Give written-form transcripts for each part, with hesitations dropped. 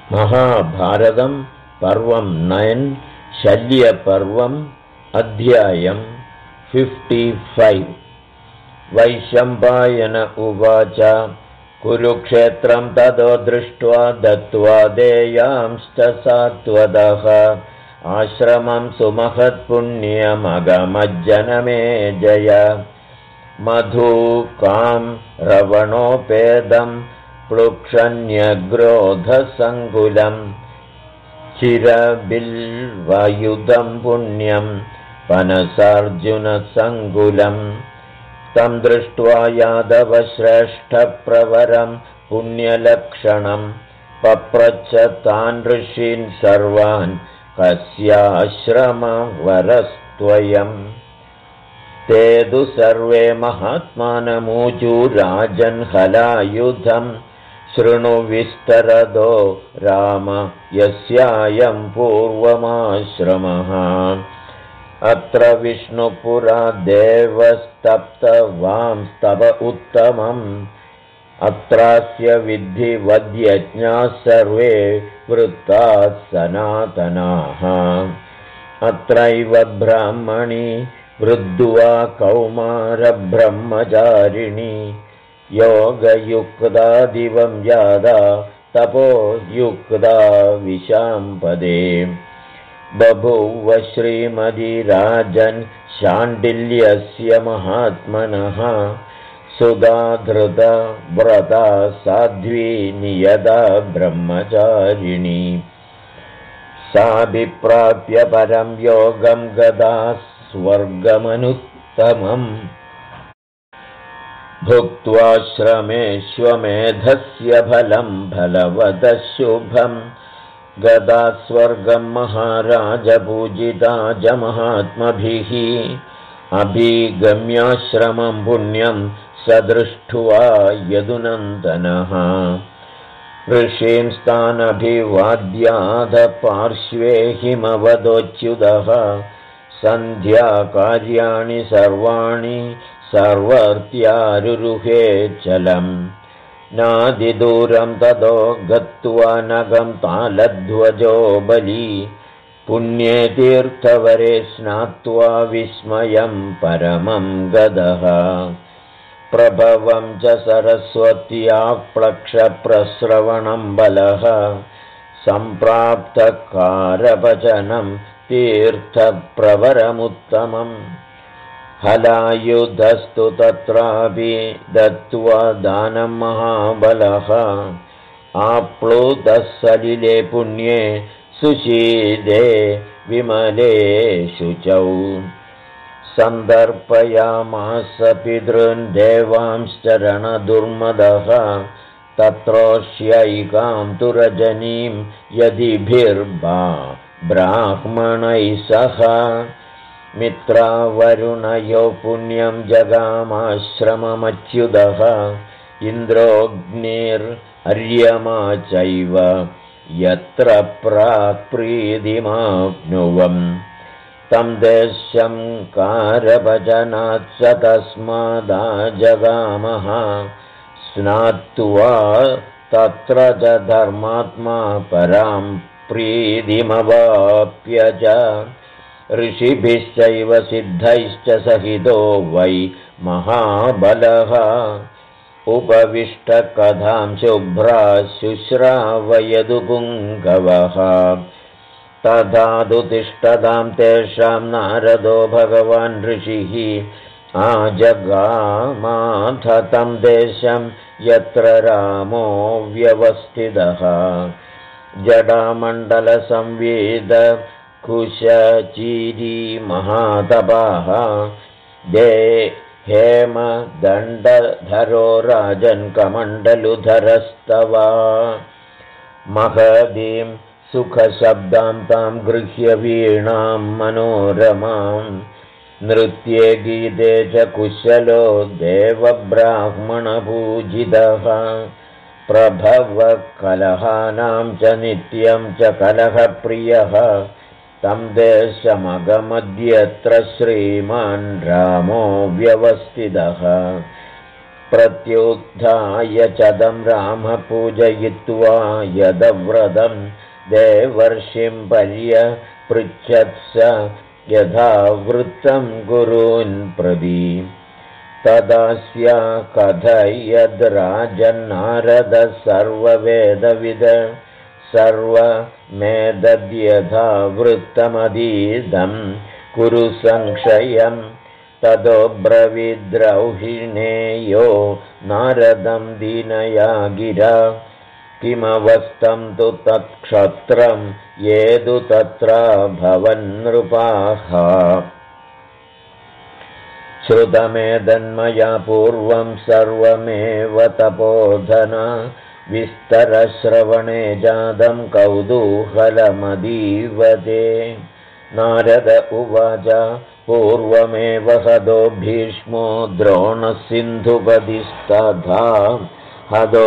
महाभारतं पर्वं 9 शल्यपर्वम् अध्यायं 55 वैशम्पायन उवाच कुरुक्षेत्रं ततो दृष्ट्वा दत्त्वा देयांश्च सात्वतः आश्रमं सुमहत्पुण्यमगमज्जनमे जय मधुकां रवणोपेदं प्लुक्षण्यग्रोधसङ्कुलं चिरबिल्वयुधं पुण्यं पनसार्जुनसङ्कुलं तं दृष्ट्वा यादवश्रेष्ठप्रवरं पुण्यलक्षणं पप्रच्छ तान् ऋषीन् सर्वान् कस्याश्रमवरस्त्वयम् ते तु सर्वे महात्मानमूचु राजन् हलायुधं शृणु विस्तरदो राम यस्यायं पूर्वमाश्रमः अत्र विष्णुपुरा देवस्तप्तवांस्तव उत्तमम् अत्रास्य विद्धिवद्यज्ञाः सर्वे वृत्ताः सनातनाः अत्रैव ब्राह्मणी वृद्ध्वा कौमारब्रह्मचारिणी योगयुक्ता दिवं यादा तपोयुक्ता विशाम्पदे बभूव श्रीमती राजन् शाण्डिल्यस्य महात्मनः सुधाधृता व्रता साध्वी नियता ब्रह्मचारिणी साभिप्राप्य परं योगं गदा स्वर्गमनुत्तमम् भुक्त्वा श्रमेष्वमेधस्य फलं फलवतः शुभम् गदा स्वर्गं महाराज पूजिता च महात्मभिः अभिगम्याश्रमं पुण्यं स दृष्ट्वा यदुनन्दनः ऋषीं स्थानभिवाद्याधपार्श्वे हिमवदोच्युतः सन्ध्याकार्याणि सर्वाणि सर्वर्त्यारुरुहे चलम् नादिदूरं ततो गत्वा नगं तालध्वजो बली पुण्ये तीर्थवरे स्नात्वा विस्मयं परमं गदः प्रभवं च सरस्वत्याः प्लक्षप्रस्रवणं बलः सम्प्राप्तकारवचनं तीर्थप्रवरमुत्तमम् हलायुधस्तु तत्रापि दत्त्वा दानं महाबलः आप्लुतः सलिले पुण्ये सुशीले विमले शुचौ सन्दर्पयामास पितॄन् देवांश्चरणदुर्मदः तत्रोष्यैकां तु रजनीं ब्राह्मणैः सह मित्रावरुणयो पुण्यं जगामाश्रममच्युतः इन्द्रोऽग्निर्हर्यमा चैव यत्र प्राक्प्रीतिमाप्नुवम् तं देशं कारभजनात् स तस्मादाजगामः स्नात्वा तत्र च धर्मात्मा परां प्रीतिमवाप्य च ऋषिभिश्चैव सिद्धैश्च सहितो वै महाबलः उपविष्टकथां शुभ्रा शुश्रावयदु पुङ्गवः तथा तु तिष्ठतां तेषां नारदो भगवान् ऋषिः आजगामाथ तं देशं यत्र रामो व्यवस्थितः जडामण्डलसंवेद कुशचीरी महातपाः दे हेमदण्डधरो राजन् कमण्डलुधरस्तवा महदीं सुखशब्दां तां गृह्य वीणां मनोरमां नृत्ये गीते च कुशलो देवब्राह्मणपूजितः प्रभवकलहानां च नित्यं च कलहप्रियः तं देशमगमद्यत्र श्रीमान् रामो व्यवस्थितः प्रत्युत्थाय चदं रामः पूजयित्वा यदव्रतं देवर्षिं पर्यपृच्छत्स यथा वृत्तं गुरून् प्रति तदास्य कथयद्राजन्नारदः सर्ववेदविद सर्वमेतद्यथा वृत्तमदीदं कुरु संक्षयम् ततो ब्रवीद्रौहिणेयो नारदं दीनया गिरा किमवस्थं तु तत्क्षत्रं येदु तत्र भवन्नृपाः श्रुतमेदन्मया पूर्वं सर्वमेव तपोधन विस्तरश्रवणे जातं कौतूहलमदीवदे नारद उवाच पूर्वमेव हदो भीष्मो द्रोणसिन्धुपतिस्तथा हदो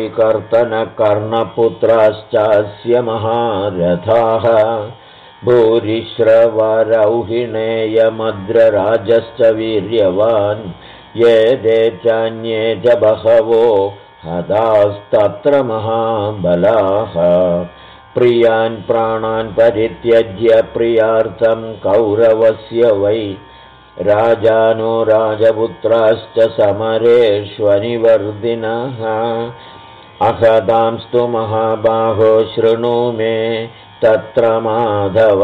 वैकर्तनकर्णपुत्राश्चास्य महारथाः भूरिश्रवरौहिणेयमद्रराजश्च वीर्यवान् ये ते चान्ये च बहवो हतास्तत्र महाबलाः प्रियान् प्राणान् परित्यज्य प्रियार्थं कौरवस्य वै राजानो राजपुत्राश्च समरेष्वनिवर्दिनः अहदांस्तु महाबाहो शृणु मे तत्र माधव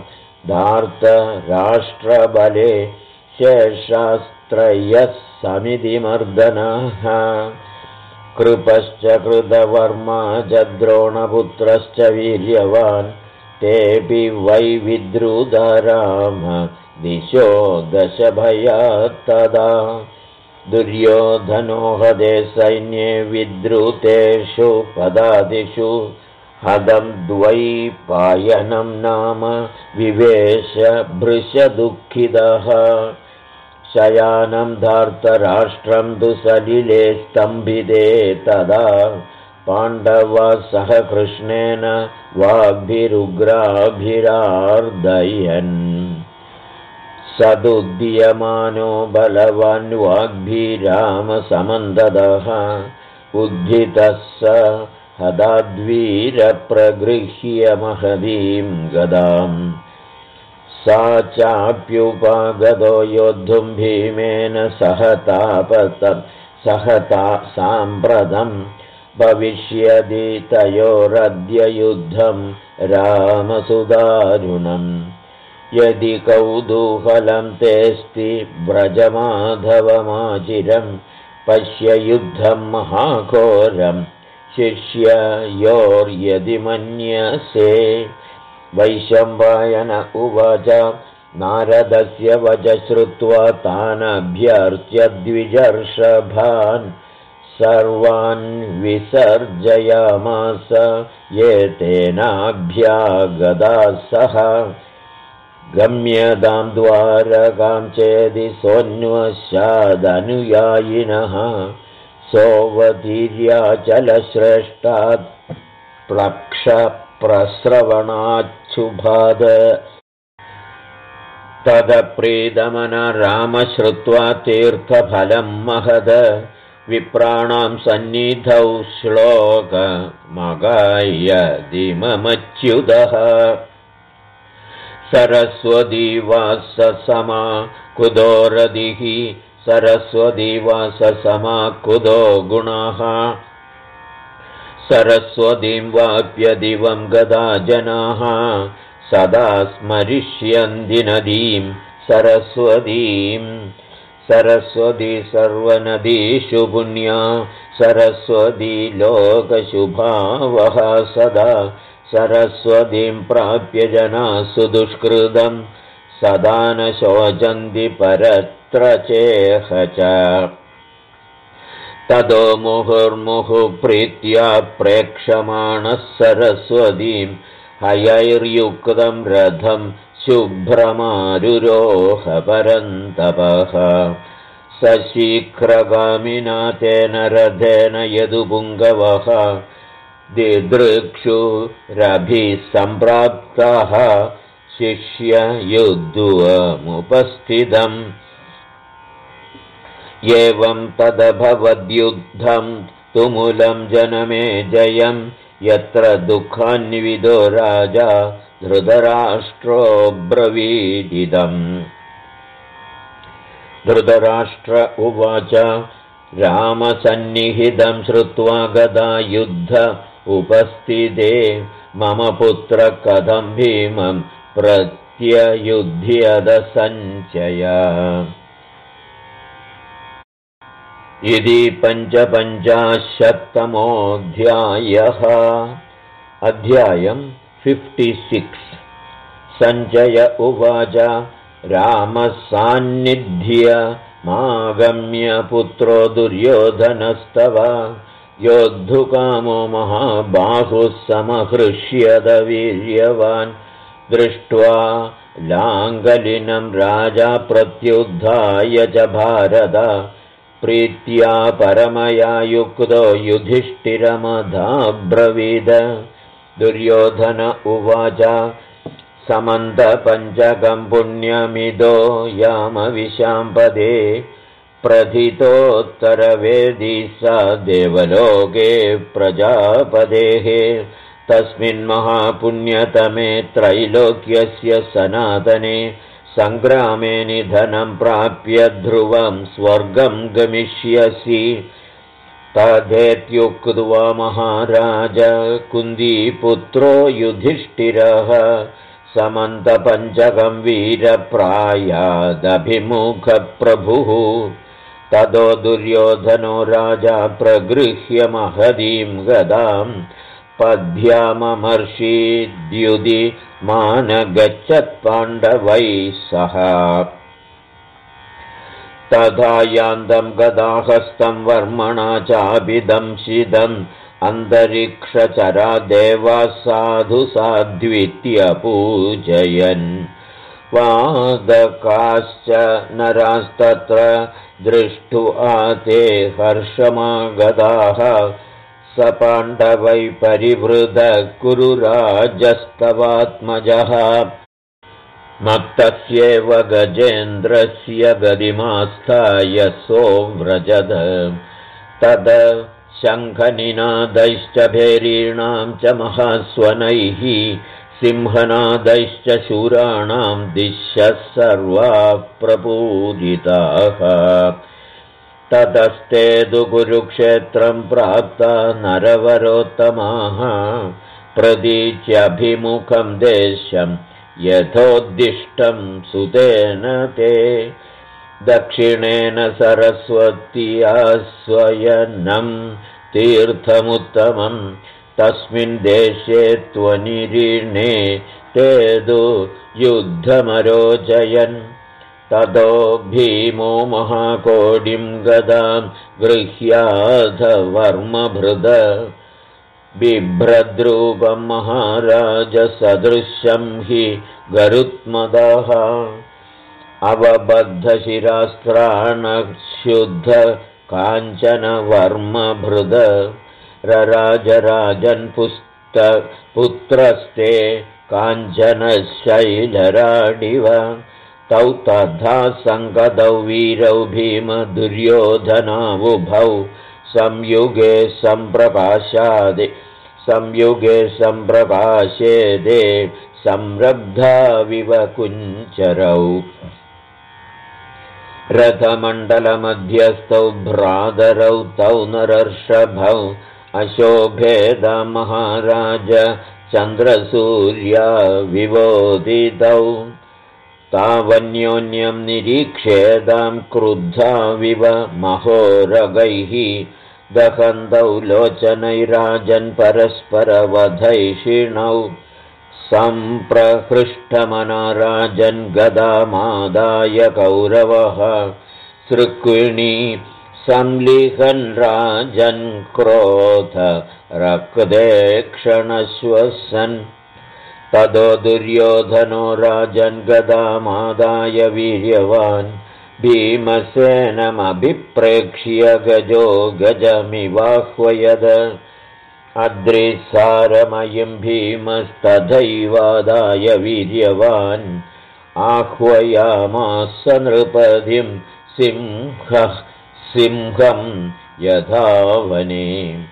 धार्तराष्ट्रबले शेषास्त्रयः समितिमर्दनः कृपश्च कृतवर्मा च द्रोणपुत्रश्च वीर्यवान् तेऽपि वै विद्रुतराम दिशो दशभयात्तदा दुर्योधनो हदे सैन्ये विद्रुतेषु पदादिषु हदं द्वैपायनं नाम विवेश भृशदुःखितः शयानं धार्तराष्ट्रं तु सलिले स्तम्भिते तदा पाण्डवा सह कृष्णेन वाग्भिरुग्राभिरार्दयन् सदुद्यमानो बलवान् वाग्भिरामसमन्ददः उद्धितः स हदाद्वीरप्रगृह्य महदीं गदाम् सा चाप्युपागतो योद्धुं भीमेन सहता साम्प्रतं भविष्यति तयोरद्य युद्धं रामसुदारुणम् यदि कौतूहलं तेऽस्ति व्रजमाधवमाचिरं पश्य युद्धं महाघोरं शिष्ययोर्यदि मन्यसे वैशम्पायन उवाच नारदस्य वच श्रुत्वा तानभ्यर्च्य द्विजर्षभान् सर्वान् विसर्जयामास ये तेनाभ्यागताः सह गम्यतां द्वारकां चेदि सोऽन्वस्यादनुयायिनः सोऽवतीर्याचलश्रेष्ठात् प्रस्रवणाच्छुभाद तदप्रीतमन राम श्रुत्वा तीर्थफलं महद विप्राणां सन्निधौ श्लोकमगायदिमच्युतः सरस्वतीवाससमा कुदोरदिः सरस्वतीवाससमा कुदो गुणाः सरस्वतीं वाप्यदिवं गदा जनाः सदा स्मरिष्यन्ति नदीं सरस्वतीं सरस्वती सर्वनदीषु पुण्या सरस्वती लोकशुभावः सदा सरस्वतीं प्राप्य जनाः सुदुष्कृतं सदा न शोचन्ति परत्र चेह च ततो मुहुर्मुहुप्रीत्या प्रेक्षमाणः सरस्वतीं हयैर्युक्तं रथं शुभ्रमारुरोह परन्तपः सशीघ्रगामिना तेन रथेन यदुपुङ्गवः दिदृक्षुरभिः सम्प्राप्तः शिष्ययुद्धमुपस्थितम् एवं तदभवद्युद्धं तुमुलं जनमे जयं यत्र दुःखान्विदो राजा धृतराष्ट्रोऽब्रवीदिदम्। धृतराष्ट्र उवाच रामसन्निहितं श्रुत्वा गदा युद्ध उपस्थिते मम पुत्र कथं भीमं प्रत्ययुध्यद सञ्चय। इति 55तमोऽध्यायः। अध्यायं 56। सञ्जय उवाच रामसान्निध्य मागम्य पुत्रो दुर्योधनस्तव योद्धुकामो महाबाहुः समहृष्यद वीर्यवान् दृष्ट्वा लाङ्गलिनं राजा प्रत्युद्धाय च भारत प्रीत्या परमया युक्तो युधिष्ठिरमधाब्रवीद। दुर्योधन उवाच समन्तपञ्चकं पुण्यमिदो यामविशाम्पदे प्रथितोत्तरवेदी सा देवलोके प्रजापतेः तस्मिन् महापुण्यतमे त्रैलोक्यस्य सनातने सङ्ग्रामे निधनं प्राप्य ध्रुवं स्वर्गं गमिष्यसि। तथेत्युक्त्वा महाराज कुन्दीपुत्रो युधिष्ठिरः समन्तपञ्चकं वीरप्रायादभिमुखप्रभुः। ततो दुर्योधनो राजा प्रगृह्य महतीं गदां पद्भ्याममर्षीद्युदि मानगच्छत्पाण्डवैः सह। तथा यान्तं गदाहस्तं वर्मणा चाभिदंशिदम् अन्तरिक्षचरा देवाः साधु साध्वित्य पूजयन् वादकाश्च नरास्तत्र दृष्ट्वा ते हर्षमागताः स पाण्डवै परिवृतः कुरु राजस्तवात्मजः। मत्तस्यैव गजेन्द्रस्य गदिमास्थाय सोऽव्रजद तद शङ्खनिनादैश्च भैरीणां च महास्वनैः सिंहनादैश्च शूराणां दिशः सर्वाः प्रपूजिताः। ततस्ते तु कुरुक्षेत्रं प्राप्ता नरवरोत्तमाः प्रतीच्याभिमुखं देशं यथोद्दिष्टं सुतेन ते दक्षिणेन सरस्वत्या स्वयनं तीर्थमुत्तमं तस्मिन् देशे त्वनिरीणे ते तु युद्धमरोजयन्। ततो भीमो महाकोटिं गदां गृह्याथ वर्मभृद बिभ्रद्रूपं महाराज सदृशं हि गरुत्मदः अवबद्धशिरास्त्राणशुद्ध काञ्चन वर्मभृद रराजराजन् पुत्रस्ते काञ्चनशैलराडिव। तौ तथा सङ्गतौ वीरौ भीम दुर्योधनावुभौ संयुगे सम्प्रकाशेदे संरब्धाविव कुञ्चरौ। रथमण्डलमध्यस्थौ भ्रातरौ तौ नरर्षभौ अशोभेद महाराज चन्द्रसूर्या विवोदितौ। तावन्योन्यं निरीक्षेदां क्रुद्धाविव महोरगैः दहन्तौ लोचनैराजन् परस्परवधैषिणौ सम्प्रहृष्टमना राजन् गदामादाय कौरवः सृक्विणी संलिहन् राजन् क्रोध रक्ते क्षणश्वसन्। ततो दुर्योधनो राजन् गदामादाय वीर्यवान् भीमसेनमभिप्रेक्ष्य गजो गजमिवाह्वयद। अद्रिसारमयीं भीमस्तथैवादाय वीर्यवान् आह्वयामास नृपतिं सिंहः सिंहं यथा वने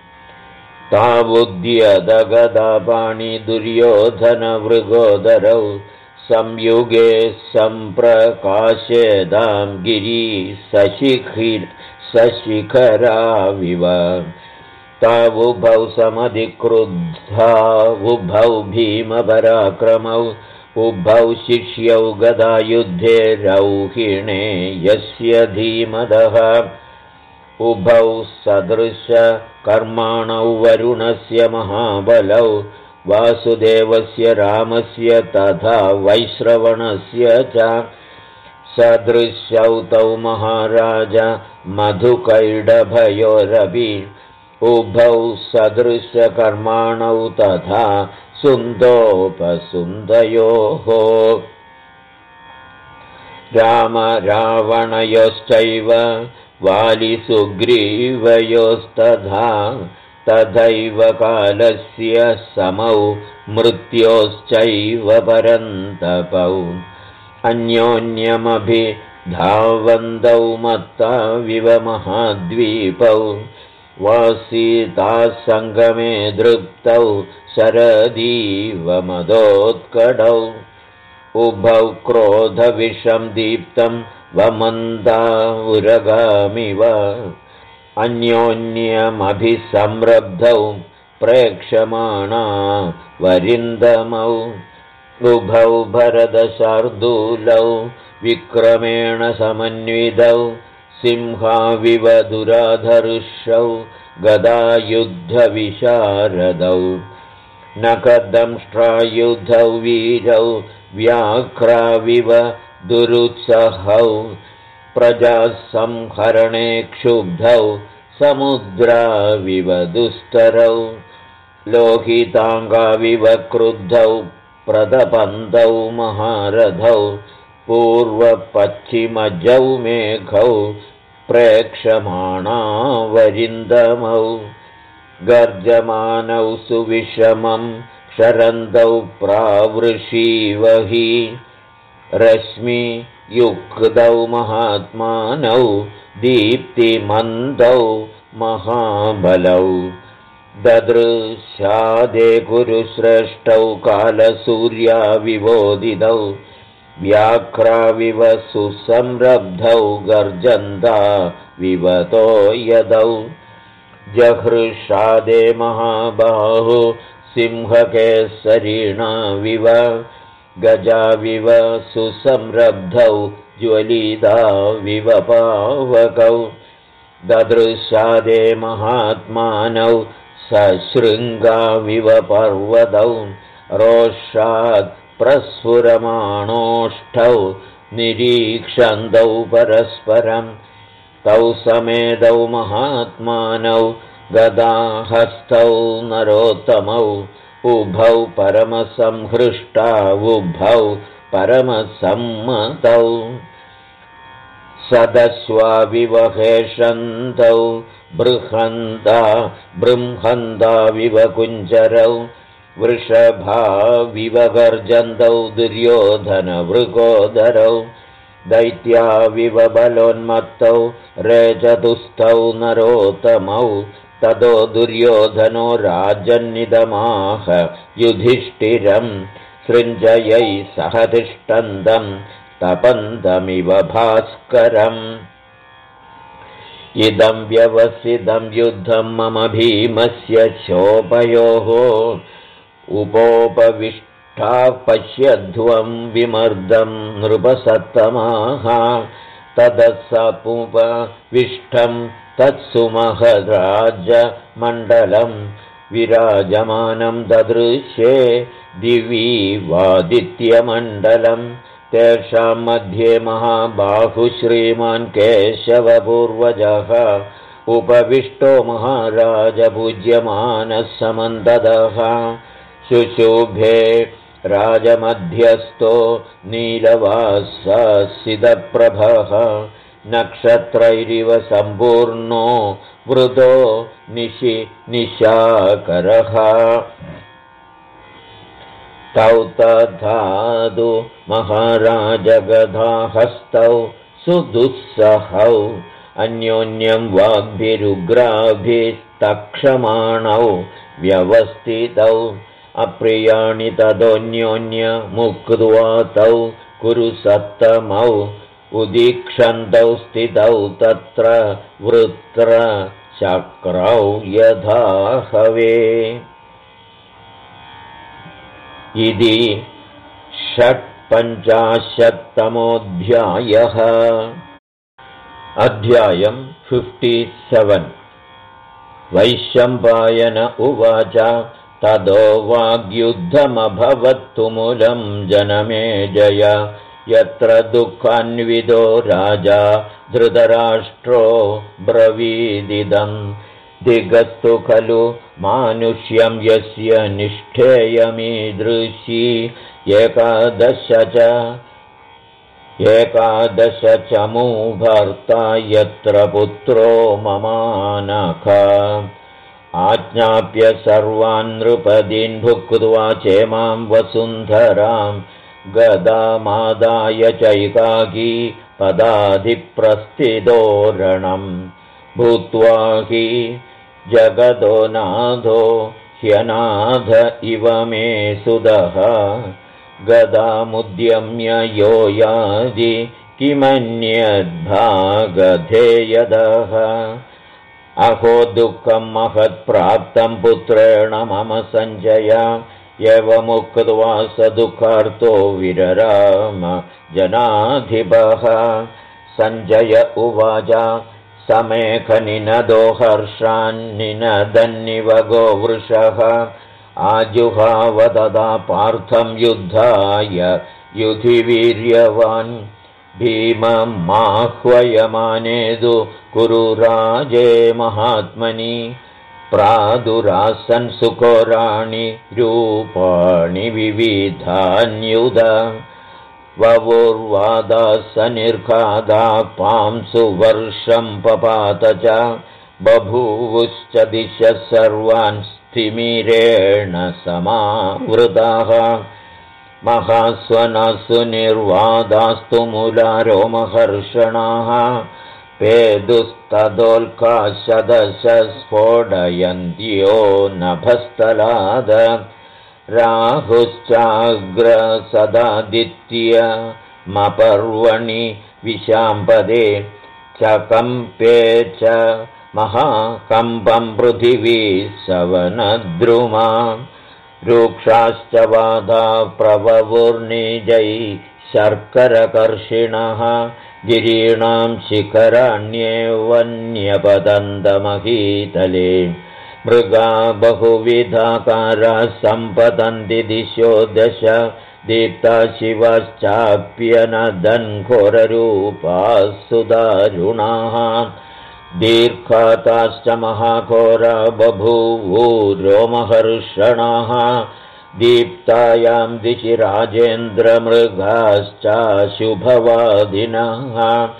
तावुद्यतगदापाणि दुर्योधनमृगोदरौ संयुगे सम्प्रकाशेदां गिरी सशिखराविव तावुभौ समधिक्रुद्धा उभौ भीमपराक्रमौ उभौ शिष्यौ गदायुद्धे रौहिणे यस्य धीमदः उभौ सदृशकर्माणौ वरुणस्य महाबलौ वासुदेवस्य रामस्य तथा वैश्रवणस्य च सदृशौ तौ महाराज मधुकैडभयोरपि उभौ सदृशकर्माणौ तथा सुन्दोपसुन्दयोः राम रावणयोश्चैव वालिसुग्रीवयोस्तथा तथैव कालस्य समौ मृत्योश्चैव परन्तपौ अन्योन्यमभिधावन्तौ मत्ताविव महाद्वीपौ वासीतासङ्गमे दृप्तौ शरदीव मदोत्कटौ उभौ क्रोधविषं दीप्तं वमन्दाउरगामिव अन्योन्यमभिसंरब्धौ प्रेक्षमाणा वरिन्दमौ उभौ भरतशार्दूलौ विक्रमेण समन्वितौ सिंहाविव दुराधर्षौ गदायुद्धविशारदौ नखदंष्ट्रायुधौ वीरौ व्याघ्राविव दुरुत्सहौ प्रजासंहरणे क्षुब्धौ समुद्राविव दुस्तरौ लोहिताङ्गाविव क्रुद्धौ प्रतपन्तौ महारथौ पूर्वपश्चिमजौ मेघौ प्रेक्षमाणा वरिन्दमौ गर्जमानौ सुविषमं क्षरन्तौ प्रावृषीवहि रश्मियुक्तौ महात्मानौ दीप्तिमन्तौ महाबलौ ददृशादे कुरुश्रेष्ठौ कालसूर्याविबोधितौ व्याघ्राविव सुसंरब्धौ गर्जन्ता विवतो यदौ जहृषादे महाबाहु सिंहकेसरिणाविव गजाविव सुसंरब्धौ ज्वलिताविव पावकौ ददृशादे महात्मानौ सशृङ्गाविव पर्वतौ रोषात् प्रस्फुरमाणोष्ठौ निरीक्षन्तौ परस्परं तौ समेतौ महात्मानौ गदाहस्तौ नरोत्तमौ उभौ परमसंहृष्टा उभौ परमसम्मतौ सदस्वाविवहेषन्तौ बृंहन्ताविव कुञ्जरौ वृषभाविव गर्जन्तौ दुर्योधनवृकोदरौ दैत्याविव बलोन्मत्तौ रेचतुस्थौ नरोत्तमौ ततो दुर्योधनो राजन्निदमाह युधिष्ठिरं सृञ्जयै सह तिष्ठन्तं तपन्तमिव भास्करम् इदं व्यवसितं युद्धं मम भीमस्य शोभयोः उपोपविष्टा पश्यध्वं विमर्दं नृपसत्तमाः तदसमुपविष्टं तत्सुमहराजमण्डलं विराजमानं ददृश्ये दिवि वादित्यमण्डलं तेषां मध्ये महाबाहु श्रीमान् केशवपूर्वजः उपविष्टो महाराजपूज्यमानः समन्ततः शुशुभे राजमध्यस्थो नीलवाससितप्रभः नक्षत्रैरिव सम्पूर्णो वृतो निशाकरः तौ तथादु महाराजगदाहस्तौ सुदुस्सहौ अन्योन्यं वाग्भिरुग्राभिस्तक्षमाणौ व्यवस्थितौ अप्रियाणि तदोऽन्योन्यमुक्त्वा तौ कुरु सत्तमौ उदीक्षन्तौ स्थितौ तत्र वृत्रचक्रौ यथा हवे इति 56तमोऽध्यायः। अध्यायं 57। वैशम्पायन उवाच ततो वाग्युद्धमभवत्तुमुलं जनमेजय यत्र दुःखान्वितो राजा धृतराष्ट्रो ब्रवीदिदं दिगस्तु खलु मानुष्यं यस्य निष्ठेयमीदृशी एकादश चमू भर्ता यत्र पुत्रो ममानख आज्ञाप्य सर्वान् नृपदीन् भुक्त्वा चेमां वसुन्धरां गदामादाय चैकाकी पदाधिप्रस्थितोरणं भूत्वा हि जगदो नाथो ह्यनाथ इव मे सुदः गदामुद्यम्य यो यादि किमन्यद्भागधेयदः अहो दुःखं महत्प्राप्तं पुत्रेण मम सञ्जय एवमुक्त्वा स दुःखार्तो विरराम जनाधिपः सञ्जय उवाच समेखनिनदो हर्षान्निनदन्निव गोवृषः आजुहाव तदा पार्थं युद्धाय युधिवीर्यवान् भीमं माह्वयमानेदु कुरु राजे महात्मनि प्रादुरासन् सुकोराणि रूपाणि विविधान्युद ववुर्वादाः निर्घादा पांसु वर्षं पपात च बभूवुश्च दिशः सर्वान् स्थिमिरेण समावृताः महास्वनासु निर्वादास्तु मूलारोमहर्षणाः पेदुस्तदोल्काशदशस्फोटयन्त्यो नभस्तलाद राहुश्चाग्रसदादित्यमपर्वणि विशाम्पदे चकम्पे च महाकम्पं पृथिवी सवनद्रुमा रूक्षाश्च वादा प्रववुर्निजै शर्करकर्षिणः गिरीणां शिखराण्येवन्यपतन्तमहीतले मृगा बहुविधाकाराः सम्पतन्ति दिशो दश दीप्ता शिवश्चाप्यनदन्घोररूपाः सुदारुणाः दीर्घाताश्च महाघोरा बभूवुरोमहर्षणाः दीप्तायां दिशि राजेन्द्रमृगाश्चाशुभवादिनः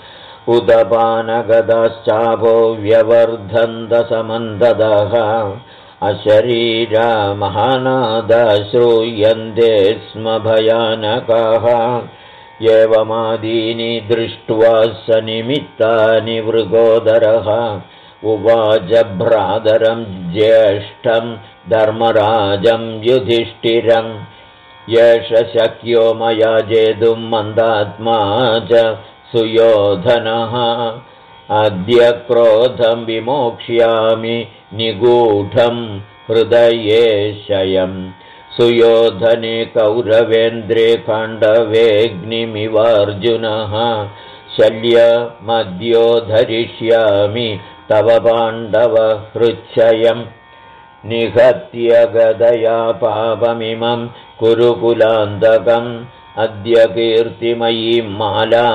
उदपानगदाश्चाभो व्यवर्धन्तसमन्ददः अशरीरा महानादा श्रूयन्ते स्म भयानकाः एवमादीनि दृष्ट्वा स निमित्तानि मृगोदरः उवाच भ्रातरं ज्येष्ठं धर्मराजं युधिष्ठिरं येष शक्यो मया जेतुं मन्दात्मा च सुयोधनः अद्य क्रोधं विमोक्ष्यामि निगूढं हृदये शयम् सुयोधने कौरवेन्द्रे खाण्डवेऽग्निमिवार्जुनः शल्यमद्यो धरिष्यामि तव पाण्डवहृच्छयम् निहत्य गदया पापमिमं कुरुकुलान्तकम् अद्य कीर्तिमयीं मालां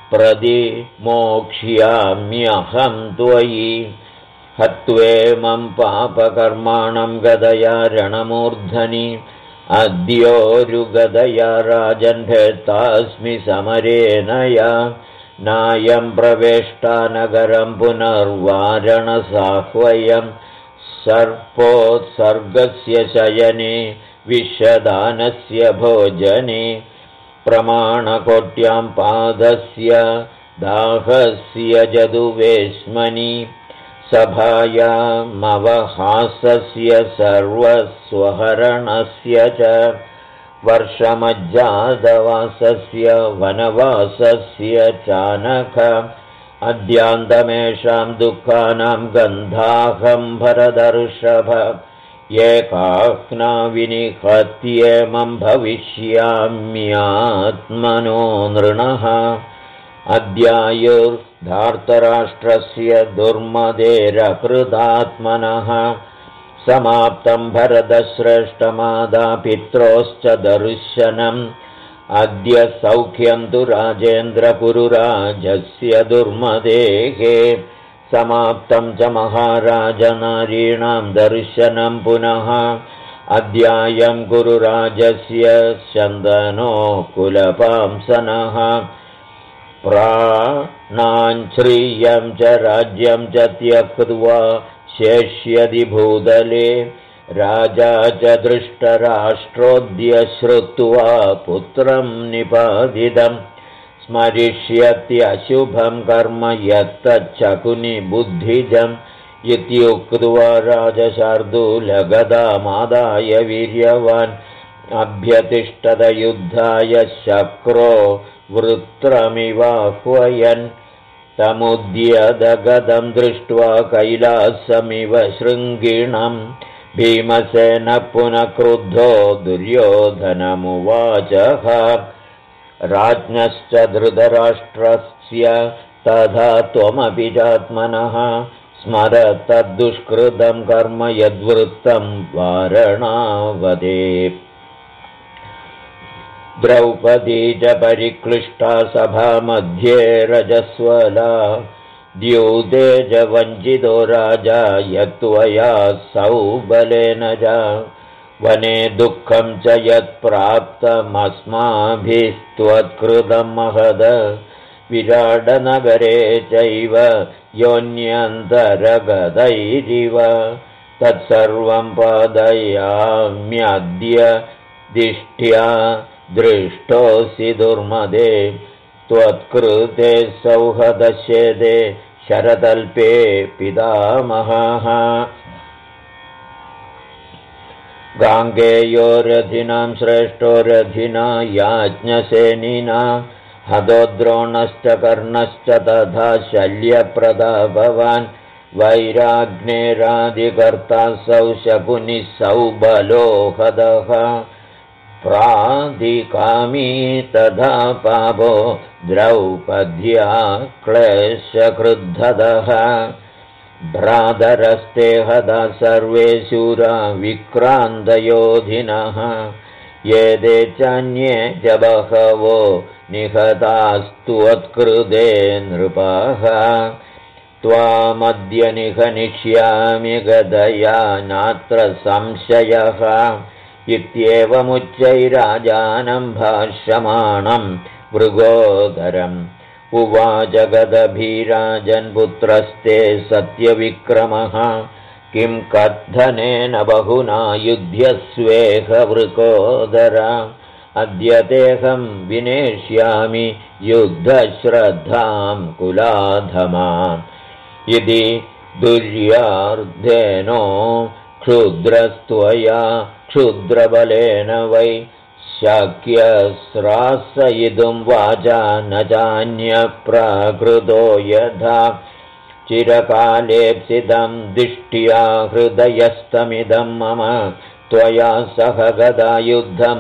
प्रतिमोक्ष्याम्यहं त्वयि हत्वेमं पापकर्माणं गदया रणमूर्धनि अद्योरुगदया राजन्भेत्तास्मि समरेणया नायं प्रवेष्टा नगरं पुनर्वारणसाह्वयं सर्पोत्सर्गस्य शयने विषदानस्य भोजने प्रमाणकोट्यां पादस्य दाहस्य जदुवेश्मनि सभायामवहासस्य सर्वस्वहरणस्य च वर्षमज्जातवासस्य वनवासस्य चानक अद्यान्तमेषां दुःखानां गन्धाहं भरदर्षभ एकाह्ना विनिहत्येमं भविष्याम्यात्मनो नृणः अद्यायुर्धार्तराष्ट्रस्य दुर्मदेरकृतात्मनः समाप्तं भरतश्रेष्ठमादापित्रोश्च दर्शनम् अद्य सौख्यं तु राजेन्द्रकुरुराजस्य दुर्मदेः समाप्तं च महाराजनारीणां दर्शनं पुनः अद्यायं गुरुराजस्य शन्दनो कुलपांसनः प्राणाञ्छ्रियं च राज्यं च त्यक्त्वा शेष्यति भूतले राजा च धृष्टराष्ट्रोऽद्य श्रुत्वा पुत्रं निपादितं स्मरिष्यत्यशुभं कर्म यत्तच्छकुनि बुद्धिजम् इत्युक्त्वा राजशार्दूलगदामादाय वीर्यवान् अभ्यतिष्ठदयुद्धाय शक्रो वृत्रमिवाह्वयन् तमुद्यदगदं दृष्ट्वा कैलासमिव शृङ्गिणम् भीमसेनः पुनः क्रुद्धो दुर्योधनमुवाचः राज्ञश्च धृतराष्ट्रस्य तथा त्वमपि चात्मनः स्मर तद्दुष्कृतं कर्म यद्वृत्तं वारणावते द्रौपदी च परिक्लिष्टा सभामध्ये रजस्वला द्यूते च वञ्चितो राजा यत्त्वया सौबलेन च वने दुःखं च यत्प्राप्तमस्माभिस्त्वत्कृतं महद विराटनगरे चैव योऽन्यन्तरगतैरिव तत्सर्वं पादयाम्यद्य दिष्ट्या दृष्टोऽसि दुर्मदे त्वत्कृते सौहदस्येदे शरतल्पे पितामहः गाङ्गेयो रथिनां श्रेष्ठो रथिना याज्ञसेनिना हतो द्रोणश्च कर्णश्च तथा शल्यप्रतापवान् वैराग्नेरादिकर्तासौ शकुनिः सौबलो हतः प्रादिकामी तथा पापो द्रौपद्या क्लेशकृद्धतः भ्रातरस्ते हता सर्वे शूरा विक्रान्तयोधिनः एते चान्ये च बहवो निहतास्त्वत्कृते नृपः त्वामद्य निहनिष्यामि गदया नात्र संशयः इत्येवमुच्चैराजानं भाष्यमाणं मृगोदरम् उवाच गदभीराजन्पुत्रस्ते सत्यविक्रमः किं कथनेन बहुना युध्यस्वेह वृकोदर अद्य तेऽहं विनेष्यामि युद्धश्रद्धां कुलाधमाम् इति दुर्यार्धेनो क्षुद्रस्त्वया क्षुद्रबलेन वै शक्यस्रासयितुं वाचा न चान्यप्राकृतो यथा चिरकालेप्सितं दिष्ट्या हृदयस्तमिदं मम त्वया सह गदा युद्धं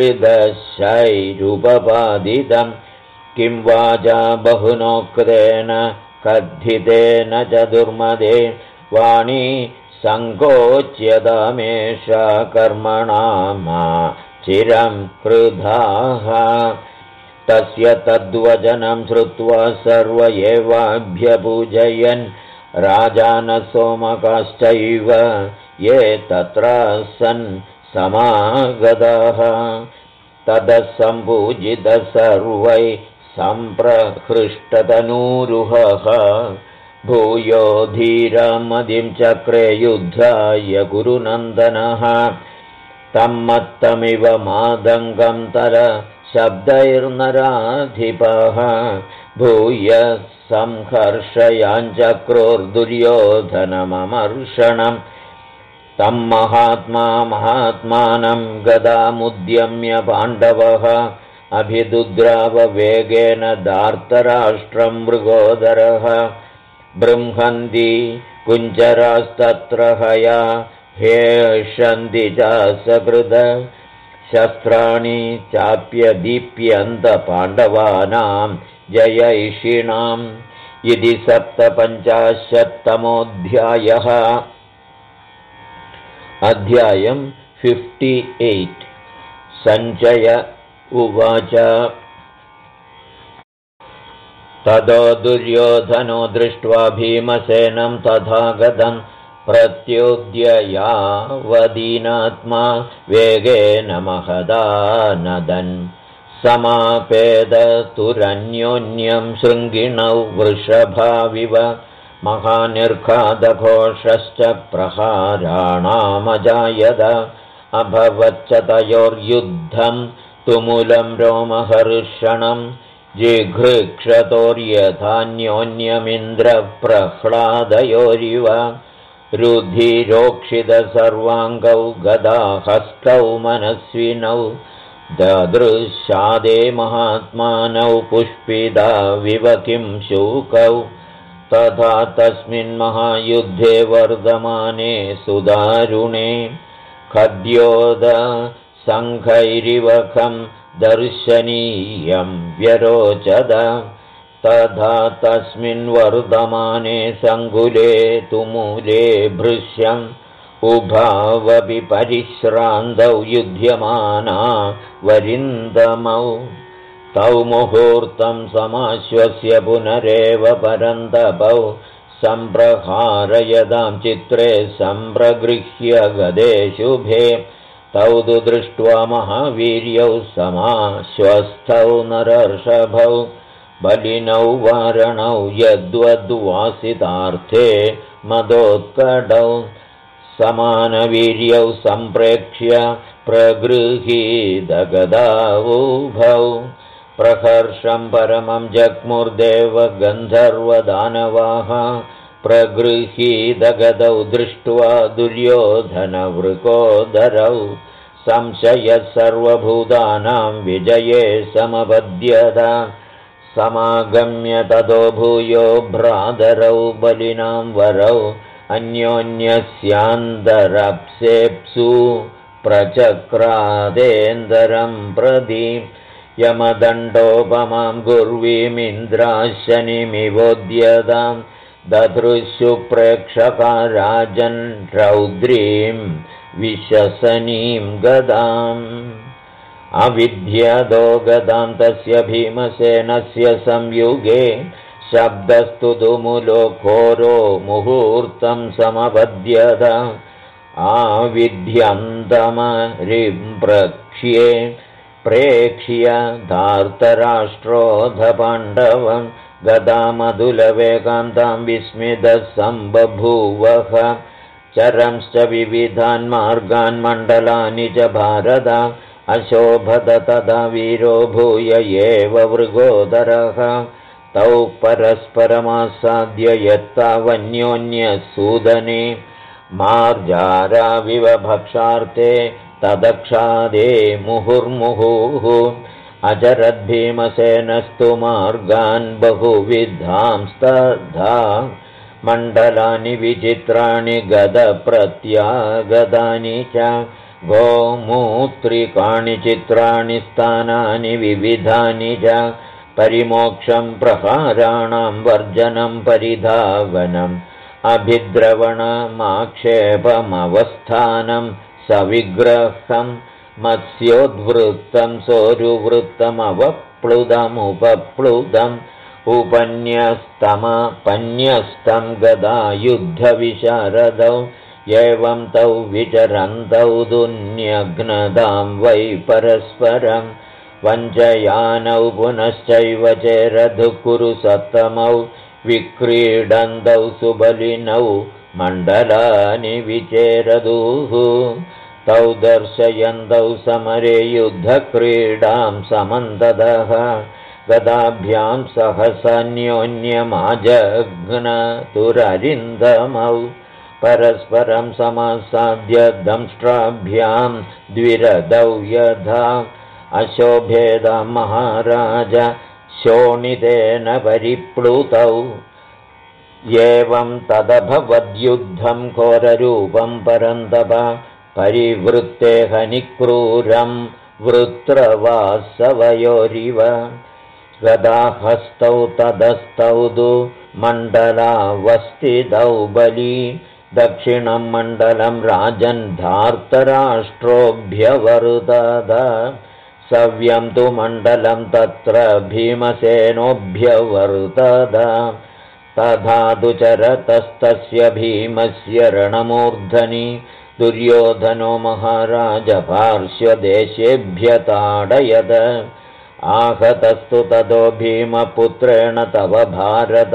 त्रिदशैरुपपादितं किं वाचा बहुनोक्तेन कथितेन च दुर्मदे वाणी सङ्कोच्यतामेषा कर्मणा मा चिरं क्रुधाः तस्य तद्वचनं श्रुत्वा सर्व एवाभ्यपूजयन् राजानसोमकाश्चैव ये तत्र सन् समागताः ततः सम्पूजितः सर्वै सम्प्रहृष्टतनूरुहः भूयो धीरमदिं चक्रे युद्धाय गुरुनन्दनः तं मत्तमिव मादङ्गं तर शब्दैर्नराधिपः भूयः संहर्षयाञ्चक्रोर्दुर्योधनममर्षणम् तं महात्मानं गदामुद्यम्य पाण्डवः अभिदुद्राववेगेन दार्तराष्ट्रं मृगोदरः बृंहन्ति कुञ्जरास्तत्र हया हेषन्ति च सकृद शस्त्राणि चाप्यदीप्यन्तपाण्डवानां जयैषिणाम् इति 57तमोऽध्यायः। अध्यायं 58। सञ्जय उवाच ततो दुर्योधनो दृष्ट्वा भीमसेनं तथा गतं प्रत्युद्ययावदीनात्मा वेगेन महदानदन् समापेदतुरन्योन्यं शृङ्गिणौ वृषभाविव महानिर्घातघोषश्च प्रहाराणामजायत अभवच्च तयोर्युद्धं तुमुलं रोमहर्षणं जिघृक्षतोर्यथान्योन्यमिन्द्रप्रह्लादयोरिव रुधिरोक्षितसर्वाङ्गौ गदाहस्तौ मनस्विनौ ददृशादे महात्मानौ पुष्पिदा विवकिं शूकौ तथा तस्मिन् महायुद्धे वर्धमाने सुदारुणे खद्योदसङ्घैरिवखं दर्शनीयं व्यरोचद तथा तस्मिन् वर्धमाने सङ्कुले तुमुले भृश्यम् उभावपि परिश्रान्तौ युध्यमाना वरिन्दमौ तौ मुहूर्तं समाश्वस्य पुनरेव परन्तपौ सम्प्रहारयदां चित्रे सम्प्रगृह्य गदे शुभे तौ तु दृष्ट्वा महावीर्यौ समाश्वस्थौ नरर्षभौ बलिनौ वारणौ यद्वद्वासितार्थे मदोत्कटौ समानवीर्यौ सम्प्रेक्ष्य प्रगृहीतगदावुभौ प्रहर्षं परमं जग्मुर्देवगन्धर्वदानवाः प्रगृहीतगदौ दृष्ट्वा दुर्योधनवृकोदरौ संशयः सर्वभूतानां विजये समपद्यत समागम्य ततो भूयो भ्रातरौ बलिनां वरौ अन्योन्यस्यान्दरप्सेप्सु प्रचक्रादेन्दरं प्रति यमदण्डोपमां गुर्वीमिन्द्राशनिमिवोद्यतां ददृशु प्रेक्षका राजन् रौद्रीं विशसनीं गदाम् अविद्यतो गदां तस्य भीमसेनस्य संयुगे शब्दस्तु तुमुलो घोरो मुहूर्तं समपद्यत आविध्यन्तमरिम्प्रक्ष्ये प्रेक्ष्य धार्तराष्ट्रोऽध पाण्डवं गदामधुलवेगान्तां विस्मितः सम्बभूवः चरंश्च विविधान् मार्गान् मण्डलानि च भारत अशोभत तदा वीरो भूय एव मृगोदरः तौ परस्परमासाद्य यत्तावन्योन्यसूदने मार्जाराविव भक्षार्थे तदक्षादे मुहुर्मुहुः अचरद्भीमसेनस्तु मार्गान् बहुविधांस्तथा मण्डलानि विचित्राणि गदप्रत्यागतानि च गोमूत्रिकाणि चित्राणि स्थानानि विविधानि च परिमोक्षं प्रहाराणां वर्जनं परिधावनम् अभिद्रवणमाक्षेपमवस्थानं सविग्रहं मत्स्योद्वृत्तं सोरुवृत्तमवप्लुतमुपप्लुतम् उपन्यस्तमपन्यस्तं गदा युद्धविशारदौ एवं तौ विचरन्तौ दुन्यग्नदां वै परस्परं वञ्चयानौ पुनश्चैव चेरधुः कुरु सत्तमौ विक्रीडन्तौ सुबलिनौ मण्डलानि विचेरदुः तौ दर्शयन्तौ समरे युद्धक्रीडां समन्ददः गदाभ्यां सहसन्योन्यमाजघ्नतुररिन्दमौ परस्परं समासाद्य दंष्ट्राभ्यां द्विरदौ यथा अशोभेद महाराज शोणितेन परिप्लुतौ एवं तदभवद्युद्धं घोररूपं परन्तप परिवृत्ते हनिक्रूरं वृत्रवासवयोरिव गदाहस्तौ तदस्तौ दु मण्डलावस्थितौ बली दक्षिणं मण्डलं राजन् धार्तराष्ट्रोऽभ्यवर्तत सव्यं तु मण्डलं तत्र भीमसेनोऽभ्यवर्तत तथा तु चरतस्तस्य भीमस्य रणमूर्धनि दुर्योधनो महाराज पार्श्वदेशेभ्यताडयद आहतस्तु ततो भीमपुत्रेण तव भारत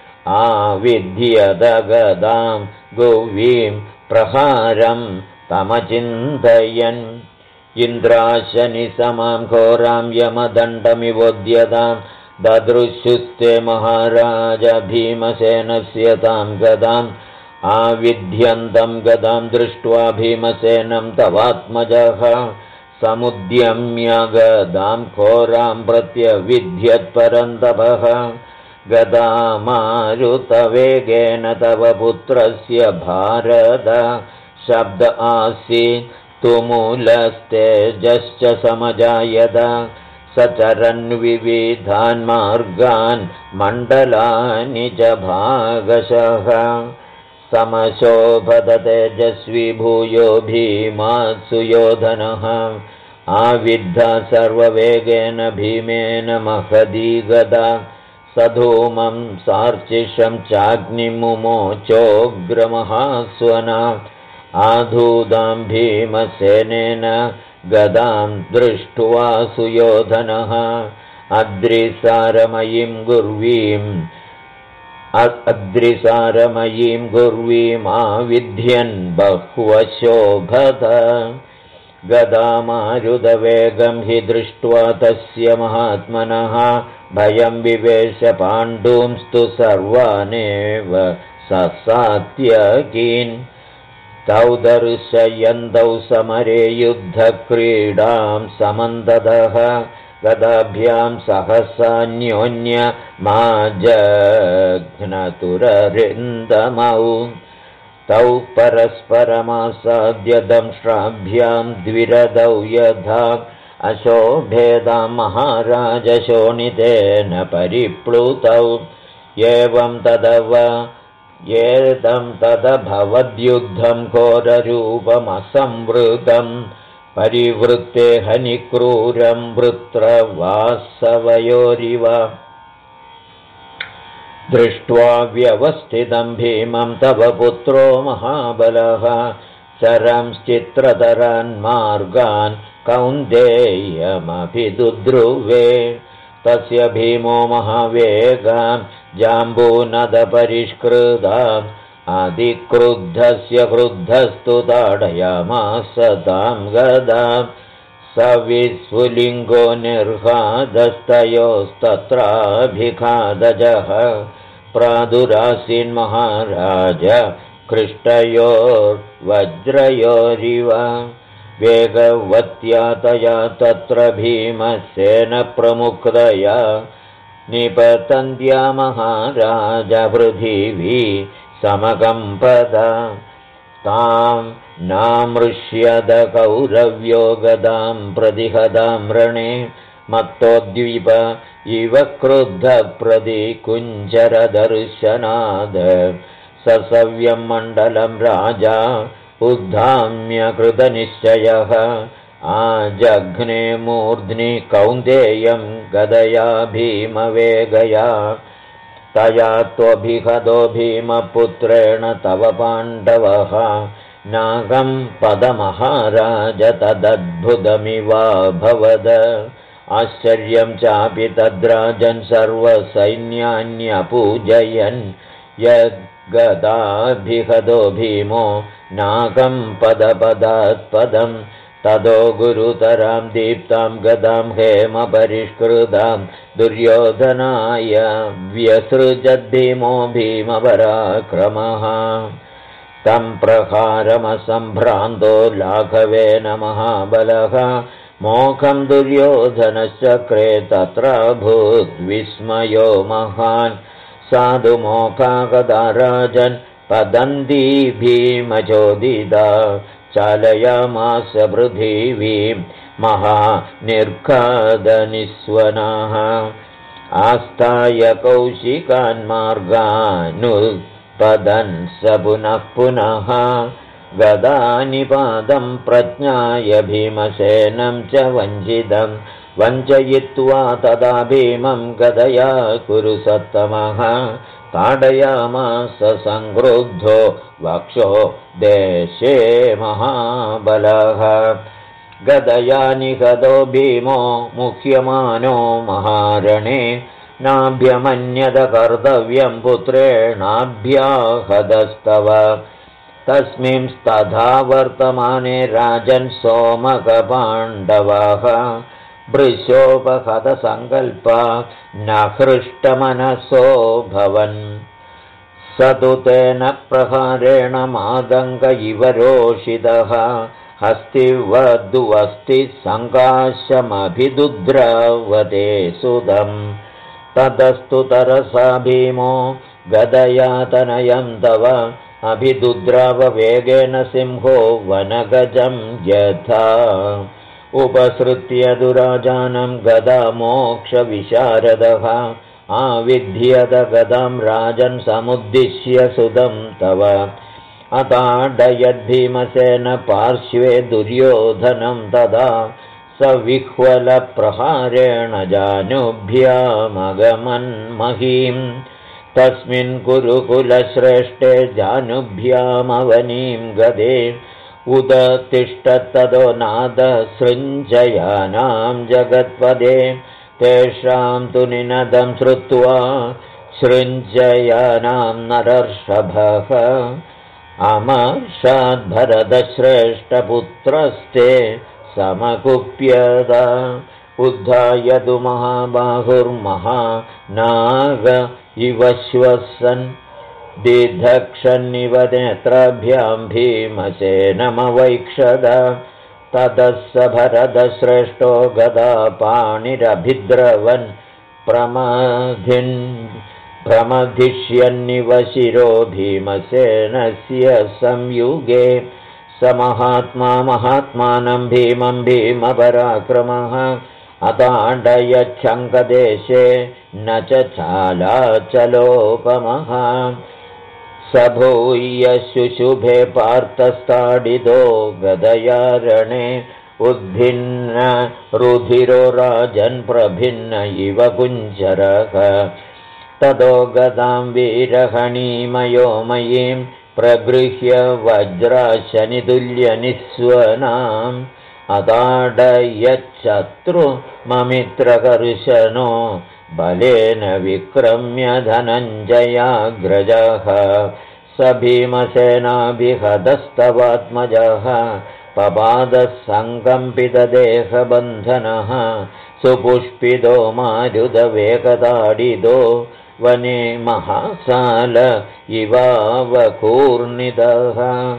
आविध्यदगदां गुवीं प्रहारं तमचिन्तयन् इन्द्राशनिसमां घोरां यमदण्डमिवोद्यतां ददृशुस्ते महाराज भीमसेनस्य तां गदाम् आविध्यन्तं गदां दृष्ट्वा भीमसेनं तवात्मजः समुद्यम्य गदां घोरां प्रत्यविध्यत्परन्तपः गदामारुतवेगेन तव पुत्रस्य भारत शब्द आसीत् तुमूलस्तेजश्च समजायत सचरन्विविधान् मार्गान् मण्डलानि च भागशः समशोभदतेजस्वी भूयो भीमात्सुयोधनः आविद्धा सर्ववेगेन भीमेन महदी गदा सधूमं सार्चिषं चाग्निमुमोचोग्रमहास्वना आधूतां भीमसेनेन गदां दृष्ट्वा सुयोधनः अद्रिसारमयीं गुर्वीमाविध्यन् बह्वशोभत गदामारुदवेगं हि दृष्ट्वा तस्य महात्मनः भयं विवेश पाण्डुंस्तु सर्वानेव ससात्यकीन् तौ दर्शयन्तौ समरे युद्धक्रीडां समन्ददः गदाभ्यां सहसान्योन्यमाजघ्नतुररिन्दमौ तौ परस्परमासाद्य दंष्ट्राभ्यां द्विरदौ यथा अशोभेदा महाराज शोणितेन परिप्लुतौ एवं तदभवद्युद्धं घोररूपमसंवृतं परिवृत्ते हनिक्रूरं वृत्रवासवयोरिव दृष्ट्वा व्यवस्थितं भीमं तव पुत्रो महाबलः चरंश्चित्रतरान् मार्गान् कौन्तेयमभिदुद्रुवे तस्य भीमो महावेगां जाम्बूनदपरिष्कृताम् अधिक्रुद्धस्य क्रुद्धस्तु ताडयामास तां गदां सविस्फुलिङ्गो निर्घादस्तयोस्तत्राभिखादजः प्रादुरासीन् महाराज कृष्टयोर्वज्रयोरिव वेगवत्या तया तत्र भीमसेन प्रमुक्तया निपतन्त्या महाराज पृथिवी समकम्पद तां नामृष्यद कौरव्यो गदां प्रतिहदां रणे मत्तोद्वीप इव क्रुद्धप्रतिकुञ्जरदर्शनाद ससव्यं मण्डलं राजा उद्धाम्य कृतनिश्चयः आजघ्ने मूर्ध्नि कौन्तेयं गदया भीमवेगया तया त्वभिहतो भीमपुत्रेण तव पाण्डवः नागं पदमहाराज तदद्भुतमिवाभवद आश्चर्यं चापि तद्राजन् सर्वसैन्यान्यपूजयन् गदाभिहतो भीमो नागं पदपदात्पदं ततो गुरुतरां दीप्तां गदां हेमपरिष्कृतां दुर्योधनाय व्यसृजद्भीमो भीमपराक्रमः तं प्रहारमसम्भ्रान्तो लाघवेन महाबलः मोखं दुर्योधनश्चक्रे तत्राभूद्विस्मयो महान् साधु मोखागदा राजन् पतन्ती भीमचोदिता चालयामास पृथिवीं महानिर्घातनिस्वनाः आस्थाय कौशिकान् मार्गानुत्पदन् स पुनः पुनः गदानिपातं प्रज्ञाय भीमसेनं च वञ्चितं वञ्चयित्वा तदा भीमं गदया कुरु सत्तमः ताडयामास संक्रुद्धो वक्षो देशे महाबलः गदया निहतो भीमो मुह्यमानो महारणे नाभ्यमन्यत कर्तव्यं पुत्रेणाभ्याहतस्तव तस्मिंस्तथा वर्तमाने राजन् सोमकपाण्डवाः भृशोपहतसङ्कल्पा न हृष्टमनसो भवन् स तु तेन प्रहारेण मादङ्ग इव रोषितः हस्तिवद्वस्ति सङ्काशमभिदुद्रावते सुदम् ततस्तु तरसा भीमो गदयातनयं तव अभिदुद्राववेगेन सिंहो वनगजं यथा उपसृत्य दुराजानं गदा मोक्षविशारदः आविध्यत गदां राजन् समुद्दिश्य सुदं तव अताडयद्भीमसेन पार्श्वे दुर्योधनं तदा स विह्वलप्रहारेण जानुभ्यामगमन्महीं तस्मिन् गुरुकुलश्रेष्ठे जानुभ्यामवनीं गदे उदतिष्ठत्तदो नादसृञ्जयानां जगत्पदे तेषां तु निनदं श्रुत्वा सृञ्जयानां नरर्षभः अमर्षाद्भरतश्रेष्ठपुत्रस्ते समकुप्यत उद्धायतु महाबाहुर्महानाग इव श्वसन् दिधक्षन्निव नेत्राभ्यां भीमसेनमवैक्षद ततः स भरतश्रेष्ठो गदापाणिरभिद्रवन् प्रमथिष्यन्निव शिरो भीमसेनस्य संयुगे स महात्मा महात्मानं भीमं भीमपराक्रमः अताडयच्छङ्कदेशे न च चालाचलोपमः स भूय शुशुभे पार्थस्ताडितो गदयारणे उद्भिन्न रुधिरो राजन् प्रभिन्न इव कुञ्जरः ततो गदां वीरहणीमयो मयीं प्रगृह्य वज्राशनितुल्यनिस्वनाम् अताडयच्छत्रुममित्रकर्शनो बलेन विक्रम्य धनञ्जयाग्रजः स भीमसेनाभिहतस्तवात्मजः पपादः सङ्कम्पितदेहबन्धनः सुपुष्पितो मारुतवेगताडितो वने महासाल इवावकूर्णितः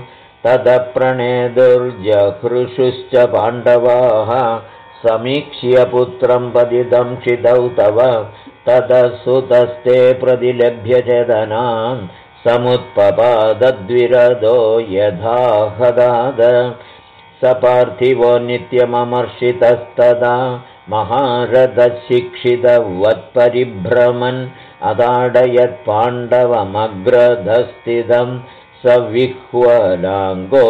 तदप्रणेदुर्जहृषुश्च पाण्डवाः समीक्ष्य पुत्रं पतितं क्षितौ तव तदसुतस्ते प्रतिलभ्य चेदनां समुत्पपादद्विरदो यथा हदाद स पार्थिवो नित्यममर्षितस्तदा महारथशिक्षितवत्परिभ्रमन् अताडयत्पाण्डवमग्रधस्थितं स विह्वलाङ्गो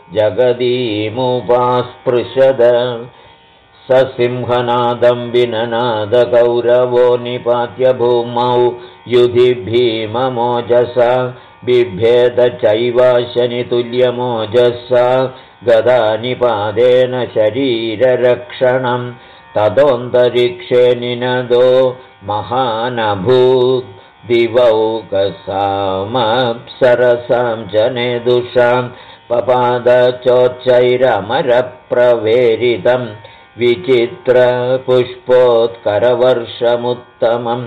जगदीमुपास्पृशद स सिंहनादं विननादकौरवो निपात्य भूमौ युधि भीममोजसा बिभेद चैवाशनितुल्यमोजसा गदानिपादेन शरीररक्षणं ततोऽन्तरिक्षे निनदो महानभूत् दिवौकसामप्सरसां जनेदुषां पपादचोच्चैरमरप्रवेरितं विचित्रपुष्पोत्करवर्षमुत्तमं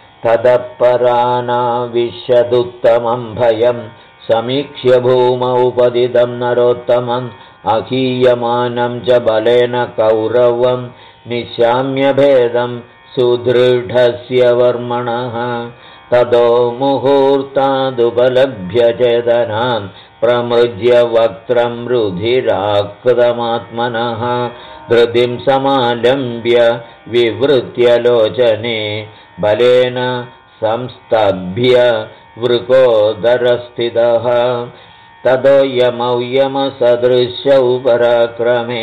तदपरानाविशदुत्तमं भयं समीक्ष्य भूमौ पतितं नरोत्तमम् अहीयमानं च बलेन कौरवं निशाम्यभेदं सुदृढस्य वर्मणः ततो मुहूर्तादुपलभ्य चेतनां प्रमृज्य वक्त्रं रुधिराक्तमात्मनः धृतिं समालम्ब्य विवृत्य लोचने बलेन संस्तभ्य वृकोदरस्थितः ततो यमौ यमसदृशौ पराक्रमे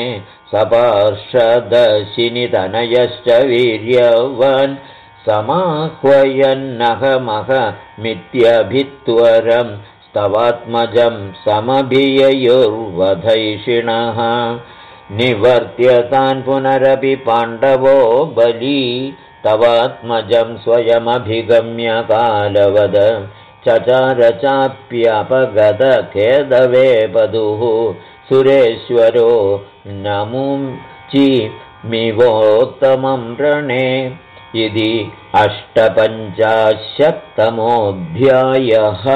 सपार्षदशिनितनयश्च वीर्यवान् समाह्वयन्नहमहमित्यभित्वरं स्तवात्मजं समभिययुर्वधैषिणः निवर्त्यतान् पुनरपि पाण्डवो बली तवात्मजं स्वयमभिगम्य कालवद चचार चाप्यपगतखेदवेपदुः सुरेश्वरो नमुचिमिवोत्तमं रणे इति 850तमोऽध्यायः।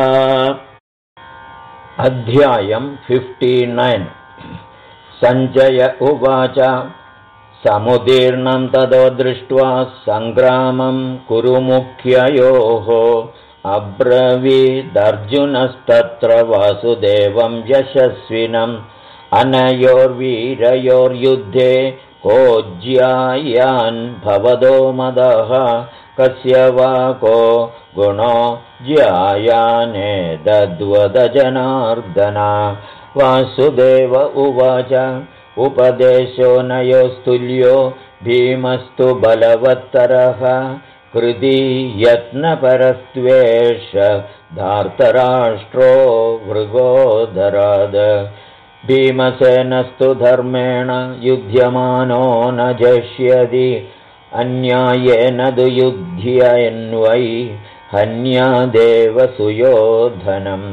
अध्यायं 59। सञ्जय उवाच समुदीर्णं ततो दृष्ट्वा सङ्ग्रामं कुरुमुख्ययोः अब्रवीदर्जुनस्तत्र वासुदेवं यशस्विनम् अनयोर्वीरयोर्युद्धे कोज्यायान् भवदो मदः कस्य वा को गुणो ज्यायानेदद्वदजनार्दना वासुदेव उवाच उपदेशो नयोस्तुल्यो भीमस्तु बलवत्तरः कृति यत्नपरस्त्वेष धार्तराष्ट्रो मृगोदराद भीमसेनस्तु धर्मेण युध्यमानो न जष्यति अन्यायेन तु युध्यन्वै हन्यादेव सुयोधनम्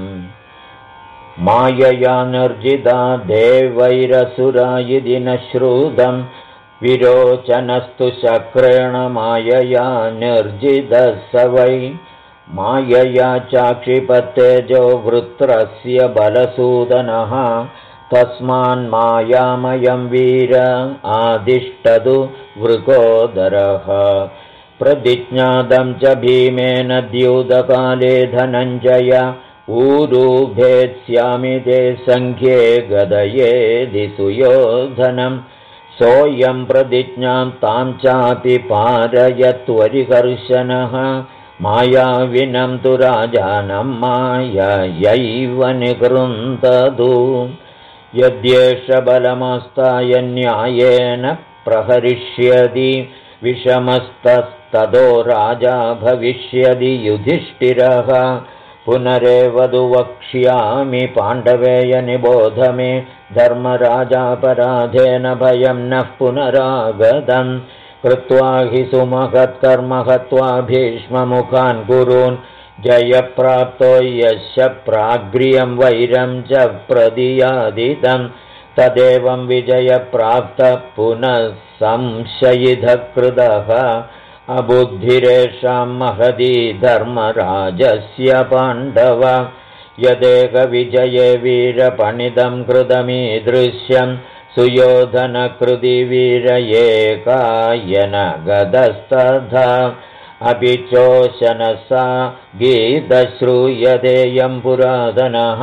मायया निर्जिता देवैरसुरा इति न श्रुतं विरोचनस्तु शक्रेण मायया निर्जितः स वै मायया चाक्षिपत्तेजो वृत्रस्य बलसूदनः तस्मान्मायामयं वीर आदिष्टतु वृकोदरः प्रतिज्ञातं च भीमेन द्यूतकाले धनञ्जय ऊरुभेत्स्यामि ते सङ्ख्ये गदयेदि सुयोधनम् सोऽयं प्रतिज्ञां तां चापि पारयत्वरिकर्शनः मायाविनं तु राजानं माययैव निकृन्ततु यद्येष बलमस्ताय न्यायेन प्रहरिष्यति विषमस्तस्ततो राजा भविष्यति युधिष्ठिरः पुनरेवदु वक्ष्यामि पाण्डवेय निबोध मे धर्मराजापराधेन भयं नः पुनरागतं कृत्वा हि सुमहत्कर्म हत्वा भीष्ममुखान् गुरून् जयप्राप्तो यस्य प्राग्र्यं वैरं च प्रदियादितं तदेवं विजयप्राप्तः पुनः संशयितः कृतः अबुद्धिरेषां महती धर्मराजस्य पाण्डव यदेकविजये वीरपणितं कृतमीदृश्यं सुयोधनकृति वीरयेकायन गतस्तथा अपि चोशनसा गीतश्रूयतेयं पुरातनः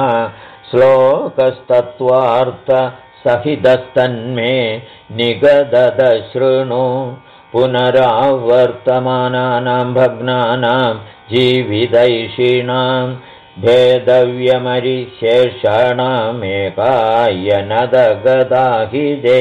श्लोकस्तत्त्वार्थसहितस्तन्मे निगदतशृणु पुनरावर्तमानानां भग्नानां जीवितैषीणां भेदव्यमरिशेषाणामेकायनदगदाहिते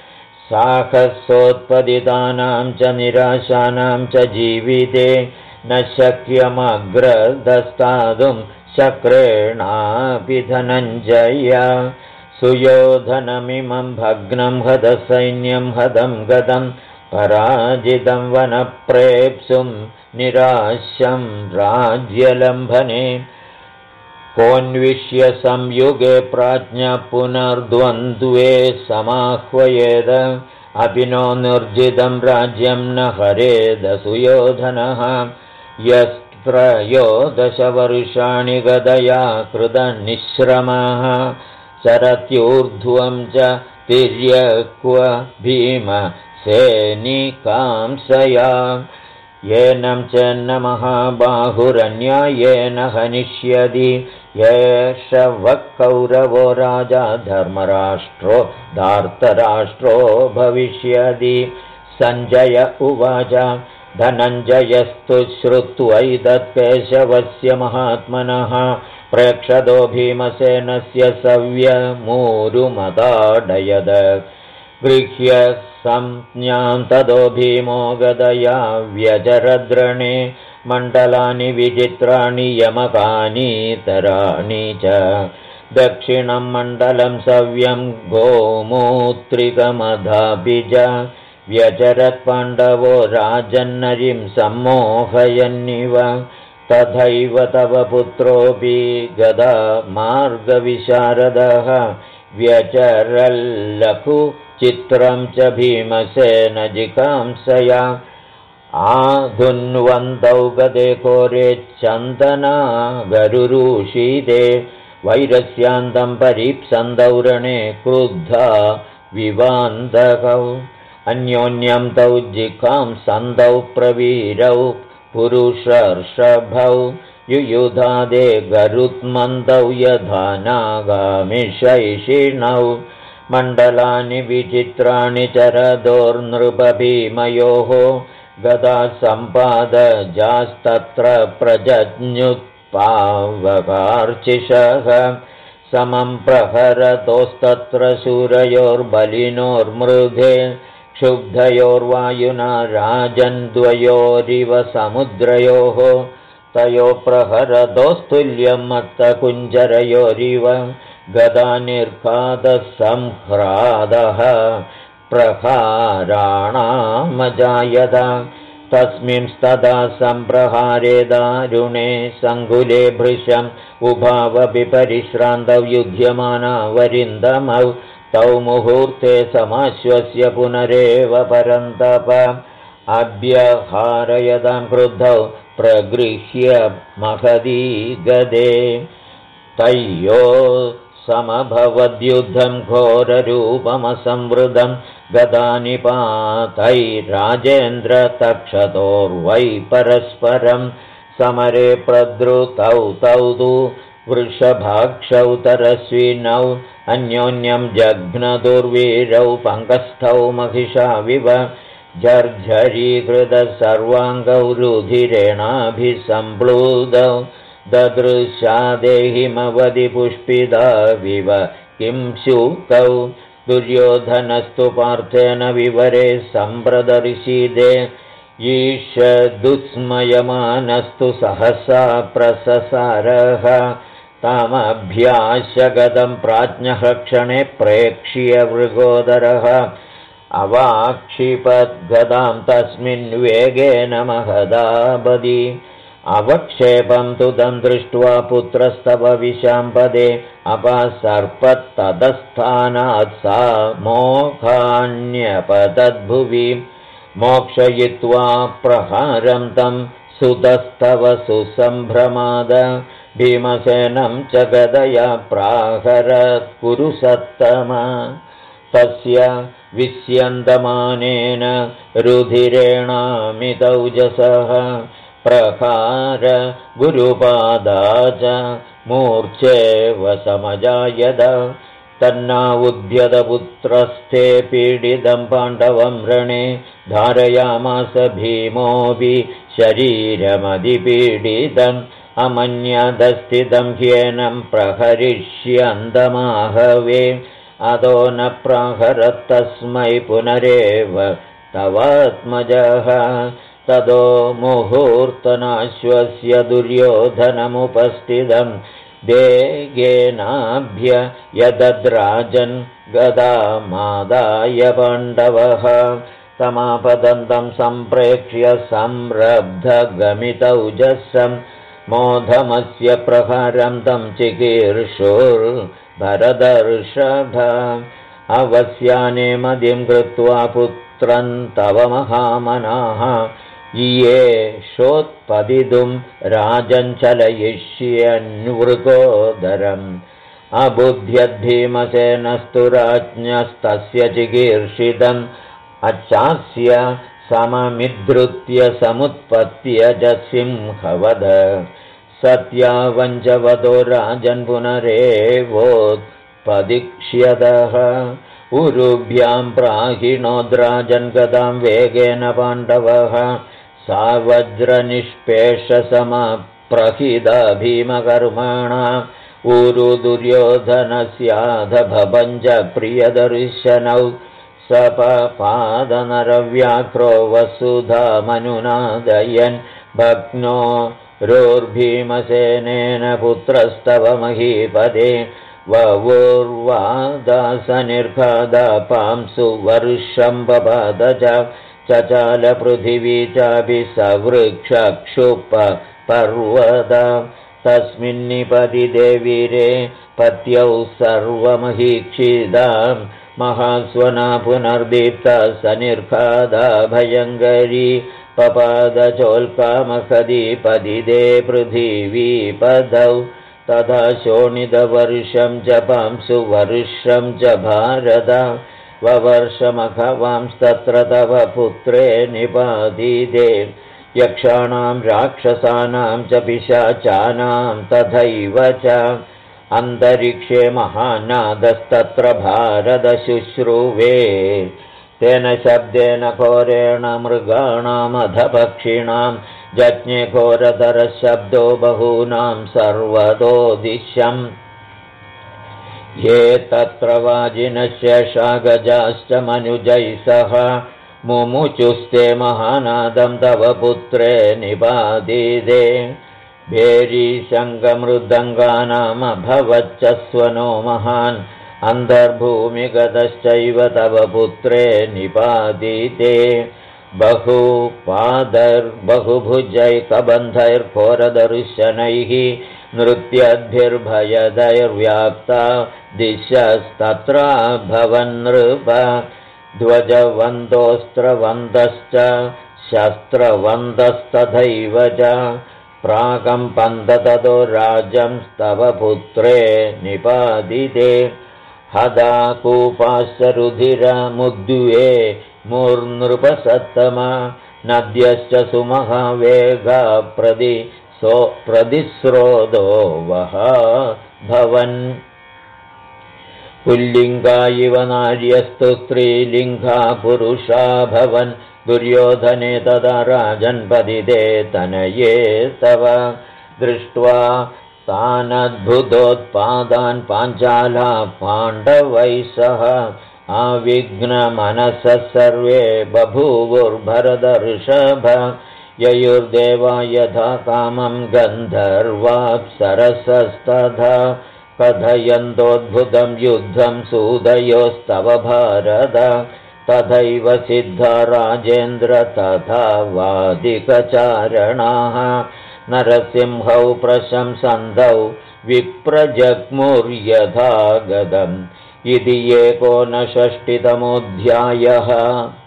साहसोत्पदितानां च निराशानां च जीविते न शक्यमग्रदस्तादुं शक्रेणापि धनञ्जय सुयोधनमिमं भग्नं हतसैन्यं हतं गतं पराजितं वनप्रेप्सुं निराश्यं राज्यलम्भने कोन्विष्य संयुगे प्राज्ञ पुनर्द्वन्द्वे समाह्वयेद अभिनो निर्जितं राज्यं न हरेद सुयोधनः यस्त्रयोदशवर्षाणि गदया कृतनिःश्रमः चरत्यूर्ध्वं च तिर्यक्व भीमसेनिकांसया येनं चेन्न महाबाहुरन्यायेन हनिष्यति एष वः कौरवो राजा धर्मराष्ट्रो धार्तराष्ट्रो भविष्यति सञ्जय उवाच धनञ्जयस्तु श्रुत्वैतत्केशवस्य महात्मनः प्रेक्षतो भीमसेनस्य सव्यमूरुमदाडयद गृह्य संज्ञां ततो भीमो गदया व्यजरद्रणे मण्डलानि विचित्राणि यमकानीतराणि च दक्षिणं मण्डलं सव्यं गोमूत्रिकमधापि च व्यचरत्पाण्डवो राजन्नरिं सम्मोहयन्निव तथैव तव पुत्रोऽपि गदा मार्गविशारदः व्यचरल्लघुचित्रं च भीमसेन जिकांसया आधुन्वन्तौ गदे कोरे चन्दना गरुरुषीदे वैरस्यान्तं परीप्सन्तौ रणे क्रुद्धा विवान्दकौ अन्योन्यं तौ जिकांसन्तौ प्रवीरौ पुरुषर्षभौ युयुधादे गरुत्मन्दौ यथा नागामिषैषिणौ मण्डलानि विचित्राणि चरदोर्नृपभीमयोः गदा सम्पादजास्तत्र प्रजज्ञुत्पावकार्चिषः समं प्रहरतोस्तत्र शूरयोर्बलिनोर्मृधे क्षुब्धयोर्वायुना राजन्द्वयोरिव समुद्रयोः तयो प्रहरतोस्तुल्यं मत्तकुञ्जरयोरिव गदा निर्घातसंह्रादः प्रहाराणामजायत तस्मिंस्तदा सम्प्रहारे दारुणे सङ्कुले भृशम् उभावपि परिश्रान्तौ युध्यमाना वरिन्दमौ तौ मुहूर्ते समाश्वस्य पुनरेव परन्तप अभ्यहारयतां क्रुद्धौ प्रगृह्य महदी गदे तय्यो समभवद्युद्धं घोररूपमसंवृतं गदानिपातैराजेन्द्र तक्षतोर्वै परस्परं समरे प्रद्रुतौ तौ तु वृषभाक्षौ तरस्विनौ अन्योन्यं जघ्नदुर्वीरौ पङ्कस्थौ महिषाविव जर्झरीकृत सर्वाङ्गौ रुधिरेणाभिसम्प्लुतौ ददृशा देहिमवधि पुष्पिताविव किं शूकौ दुर्योधनस्तु पार्थेन विवरे सम्प्रदर्शिते ईषदुत्स्मयमानस्तु सहसा प्रससारः तामभ्याशगतं प्राज्ञः क्षणे प्रेक्ष्य मृगोदरः अवाक्षिपद्गदां तस्मिन् वेगेन महदाबदि अवक्षेपं तु तं दृष्ट्वा पुत्रस्तव विशाम्पदे अपसर्पत्ततस्थानात् सा मोघान्यपतद्भुवि मोक्षयित्वा प्रहारं तं सुतस्तव सुसम्भ्रमाद भीमसेनं च गदया प्राहरत् पुरुषत्तमा तस्य विस्यन्दमानेन रुधिरेणामितौजसः प्रहार गुरुपादा च मूर्च्छेव समजायद तन्नावुद्यतपुत्रस्थे पीडितं पाण्डवं रणे धारयामास भीमोऽपि शरीरमधिपीडितम् अमन्यदस्थितं ह्येनं प्रहरिष्यन्दमाहवे अदो न प्राहरत्तस्मै पुनरेव तवात्मजः तदो मुहूर्तनाश्वस्य दुर्योधनमुपस्थितं देगेनाभ्य यदद्राजन् गदामादाय पाण्डवः समापदन्तं सम्प्रेक्ष्य संरब्धगमितौजसं मोधमस्य प्रहरं तं चिकीर्षुर्भरदर्षभ अवस्याने मदिं कृत्वा पुत्रं तव महामनाः ये शोत्पदितुं राजञ्चलयिष्यन्वृकोदरम् अबुध्यद्भीमसेनस्तु राज्ञस्तस्य चिकीर्षितम् अच्छास्य सममिद्धृत्य समुत्पत्य च सिंहवद सत्यावञ्चवदो राजन् पुनरेवोत्पदिक्ष्यतः उरुभ्यां प्राहिणोद्राजन् गदां वेगेन पाण्डवः सा वज्रनिष्पेषसमप्रहिता भीमकर्मणा ऊरु दुर्योधनस्याधभञ्ज प्रियदर्शनौ सपपादनरव्याघ्रो वसुधामनुनादयन् भग्नो रोर्भीमसेनेन पुत्रस्तव महीपदे ववोर्वादासनिर्घादा पांसु वर्षं पपाद चचालपृथिवी चापि सवृक्षक्षुपपर्वत तस्मिन्निपतिते वीरे पत्यौ सर्वमहीक्षितां महास्वना पुनर्दीप्ता सनिर्घादा भयङ्करी पपादचोल्कामखदी पतिते पृथिवीपदौ तथा शोणितवर्षं च पांसु वर्षं च भारत ववर्षमखवांस्तत्र तव पुत्रे निपातिते यक्षाणां राक्षसानां च पिशाचानां तथैव च अन्तरिक्षे महानादस्तत्र भारतशुश्रुवे तेन शब्देन घोरेण मृगाणामधपक्षिणां जज्ञे घोरतरशब्दो बहूनां सर्वतो दिशम् ये तत्र वाजिनशेषा गजाश्च मनुजैः सह मुमुचुस्ते महानादं तव पुत्रे निपातिते भेरीशङ्खमृदङ्गानामभवच्च स्वनो महान् अन्तर्भूमिगतश्चैव तव पुत्रे निपातिते बहुभुजैकबन्धैर्घोरदर्शनैः नृत्यद्भिर्भयदैर्व्याप्ता दिशस्तत्राभवन्नृप ध्वजवन्दोऽस्त्रवन्दश्च शस्त्रवन्दस्तथैव च प्राकम्पन्ततो राजंस्तव पुत्रे निपातिते हदा कूपाश्च रुधिरमुद्वे मूर्नृपसत्तमा नद्यश्च सुमहावेगा प्रतिस्रोतो वः भवन् पुल्लिङ्गा इव नार्यस्तु स्त्रीलिङ्गा पुरुषा भवन् दुर्योधने तदा राजन्पतिते तनये तव दृष्ट्वा तानद्भुतोत्पादान् पाञ्चाला पाण्डवैः सह आविघ्नमनसः सर्वे बभूवुर्भरदर्षभ ययुर्देवा यथा कामं गन्धर्वाप्सरसस्तथा कथयन्तोद्भुतं युद्धं सूदयोस्तव भारत तथैव सिद्धा राजेन्द्र तथा वादिकचारणाः नरसिंहौ प्रशंसन्तौ विप्रजग्मुर्यथा गतम् इति 19षष्टितमोऽध्यायः।